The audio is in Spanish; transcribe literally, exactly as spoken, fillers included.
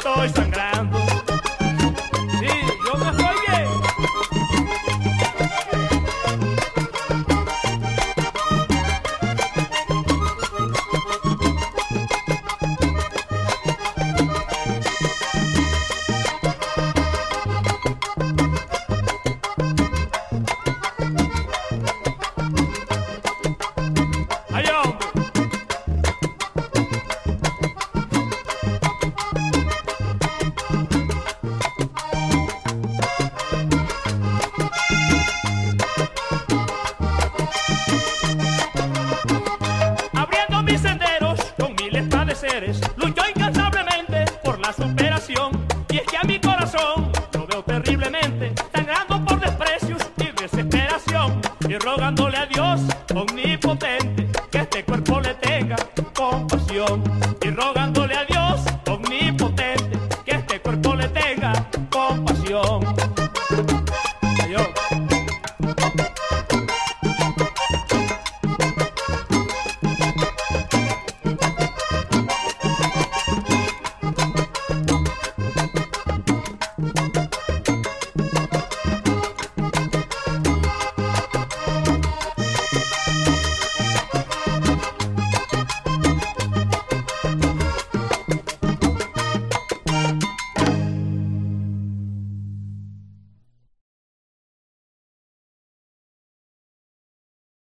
estoy sangrando. Sí, yo no estoy bien. Ay, hombre. Abriendo mis senderos con miles padeceres, lucho incansablemente por la superación. Y es que a mi corazón lo veo terriblemente, sangrando por desprecios y desesperación, y rogándole a Dios omnipotente